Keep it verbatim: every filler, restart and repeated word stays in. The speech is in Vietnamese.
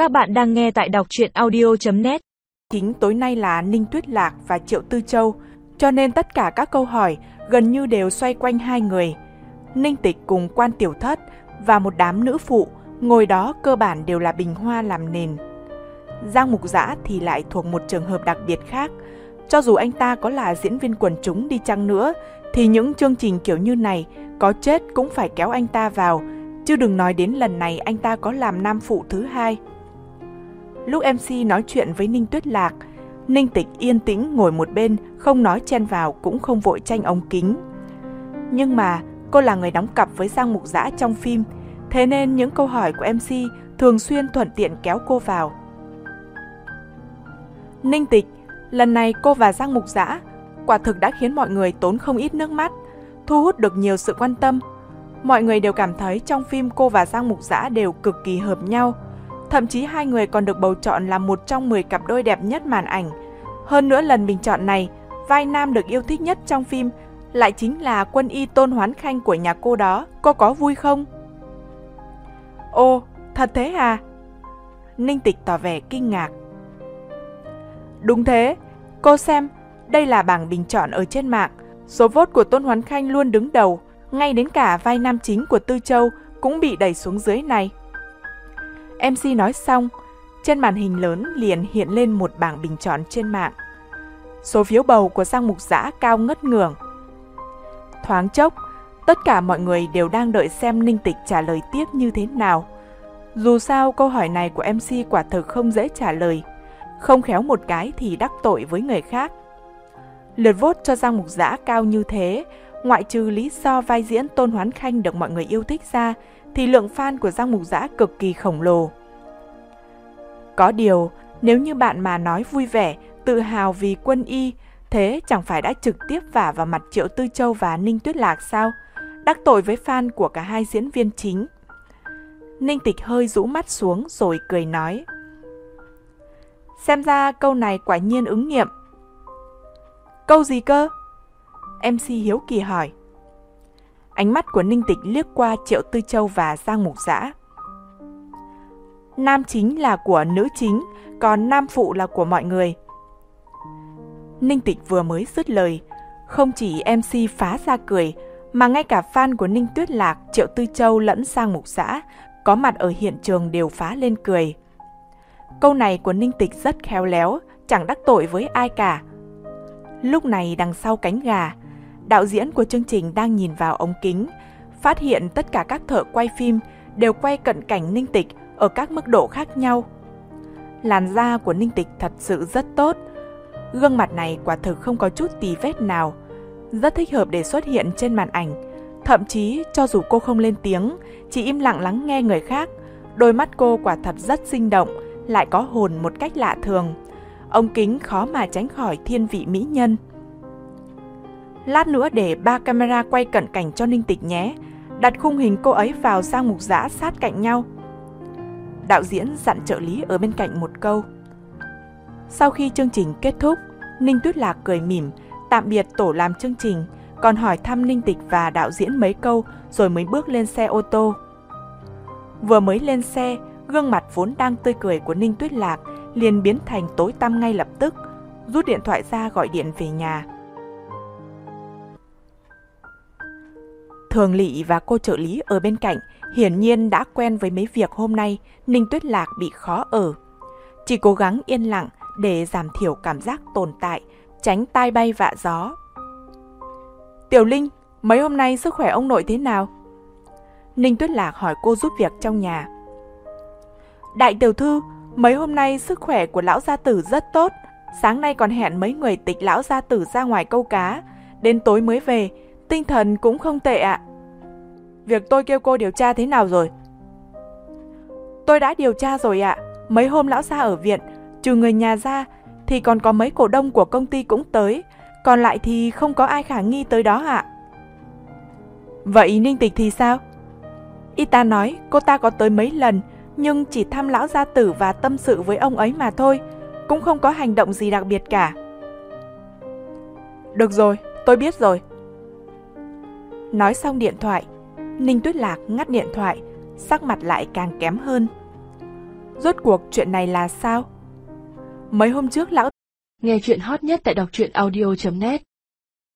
Các bạn đang nghe tại đọc truyện audio chấm net. Chính tối nay là Ninh Tuyết Lạc và Triệu Tư Châu, cho nên tất cả các câu hỏi gần như đều xoay quanh hai người. Ninh Tịch cùng Quan Tiểu Thất và một đám nữ phụ ngồi đó cơ bản đều là bình hoa làm nền. Giang Mục Dã thì lại thuộc một trường hợp đặc biệt khác. Cho dù anh ta có là diễn viên quần chúng đi chăng nữa, thì những chương trình kiểu như này có chết cũng phải kéo anh ta vào, chứ đừng nói đến lần này anh ta có làm nam phụ thứ hai. Lúc em xê nói chuyện với Ninh Tuyết Lạc, Ninh Tịch yên tĩnh ngồi một bên, không nói chen vào cũng không vội tranh ống kính. Nhưng mà cô là người đóng cặp với Giang Mục Dã trong phim, thế nên những câu hỏi của em xê thường xuyên thuận tiện kéo cô vào. Ninh Tịch, lần này cô và Giang Mục Dã quả thực đã khiến mọi người tốn không ít nước mắt, thu hút được nhiều sự quan tâm. Mọi người đều cảm thấy trong phim cô và Giang Mục Dã đều cực kỳ hợp nhau. Thậm chí hai người còn được bầu chọn là một trong mười cặp đôi đẹp nhất màn ảnh. Hơn nữa lần bình chọn này, vai nam được yêu thích nhất trong phim lại chính là quân y Tôn Hoán Khanh của nhà cô đó. Cô có vui không? Ồ, thật thế à? Ninh Tịch tỏ vẻ kinh ngạc. Đúng thế, cô xem, đây là bảng bình chọn ở trên mạng. Số vote của Tôn Hoán Khanh luôn đứng đầu, ngay đến cả vai nam chính của Tư Châu cũng bị đẩy xuống dưới này. em xê nói xong, trên màn hình lớn liền hiện lên một bảng bình chọn trên mạng. Số phiếu bầu của Giang Mục Dã cao ngất ngưởng. Thoáng chốc, tất cả mọi người đều đang đợi xem Ninh Tịch trả lời tiếp như thế nào. Dù sao câu hỏi này của em xê quả thực không dễ trả lời, không khéo một cái thì đắc tội với người khác. Lượt vote cho Giang Mục Dã cao như thế, ngoại trừ lý do vai diễn Tôn Hoán Khanh được mọi người yêu thích ra, thì lượng fan của Giang Mục Dã cực kỳ khổng lồ. Có điều, nếu như bạn mà nói vui vẻ, tự hào vì quân y, thế chẳng phải đã trực tiếp vả vào mặt Triệu Tư Châu và Ninh Tuyết Lạc sao? Đắc tội với fan của cả hai diễn viên chính. Ninh Tịch hơi rũ mắt xuống rồi cười nói. Xem ra câu này quả nhiên ứng nghiệm. Câu gì cơ? em xê hiếu kỳ hỏi. Ánh mắt của Ninh Tịch liếc qua Triệu Tư Châu và Giang Mục Dã. Nam chính là của nữ chính, còn nam phụ là của mọi người. Ninh Tịch vừa mới dứt lời, không chỉ em xê phá ra cười, mà ngay cả fan của Ninh Tuyết Lạc, Triệu Tư Châu lẫn Giang Mục Dã có mặt ở hiện trường đều phá lên cười. Câu này của Ninh Tịch rất khéo léo, chẳng đắc tội với ai cả. Lúc này đằng sau cánh gà, đạo diễn của chương trình đang nhìn vào ống kính, phát hiện tất cả các thợ quay phim đều quay cận cảnh Ninh Tịch ở các mức độ khác nhau. Làn da của Ninh Tịch thật sự rất tốt, gương mặt này quả thực không có chút tì vết nào, rất thích hợp để xuất hiện trên màn ảnh. Thậm chí cho dù cô không lên tiếng, chỉ im lặng lắng nghe người khác, đôi mắt cô quả thật rất sinh động, lại có hồn một cách lạ thường. Ống kính khó mà tránh khỏi thiên vị mỹ nhân. Lát nữa để ba camera quay cận cảnh cho Ninh Tịch nhé, đặt khung hình cô ấy vào Giang Mục Dã sát cạnh nhau. Đạo diễn dặn trợ lý ở bên cạnh một câu. Sau khi chương trình kết thúc, Ninh Tuyết Lạc cười mỉm, tạm biệt tổ làm chương trình, còn hỏi thăm Ninh Tịch và đạo diễn mấy câu rồi mới bước lên xe ô tô. Vừa mới lên xe, gương mặt vốn đang tươi cười của Ninh Tuyết Lạc liền biến thành tối tăm ngay lập tức, rút điện thoại ra gọi điện về nhà. Thường Lị và cô trợ lý ở bên cạnh hiển nhiên đã quen với mấy việc hôm nay Ninh Tuyết Lạc bị khó ở. Chỉ cố gắng yên lặng để giảm thiểu cảm giác tồn tại, tránh tai bay vạ gió. Tiểu Linh, mấy hôm nay sức khỏe ông nội thế nào? Ninh Tuyết Lạc hỏi cô giúp việc trong nhà. Đại tiểu thư, mấy hôm nay sức khỏe của lão gia tử rất tốt. Sáng nay còn hẹn mấy người Tịch lão gia tử ra ngoài câu cá, đến tối mới về, tinh thần cũng không tệ ạ. Việc tôi kêu cô điều tra thế nào rồi? Tôi đã điều tra rồi ạ. Mấy hôm lão gia ở viện, trừ người nhà ra thì còn có mấy cổ đông của công ty cũng tới, còn lại thì không có ai khả nghi tới đó ạ. Vậy Ninh Tịch thì sao? Y tá nói cô ta có tới mấy lần, nhưng chỉ thăm lão gia tử và tâm sự với ông ấy mà thôi, cũng không có hành động gì đặc biệt cả. Được rồi, tôi biết rồi. Nói xong điện thoại, Ninh Tuyết Lạc ngắt điện thoại, sắc mặt lại càng kém hơn. Rốt cuộc chuyện này là sao? Mấy hôm trước lão Nghe chuyện hot nhất tại đọc truyện audio chấm net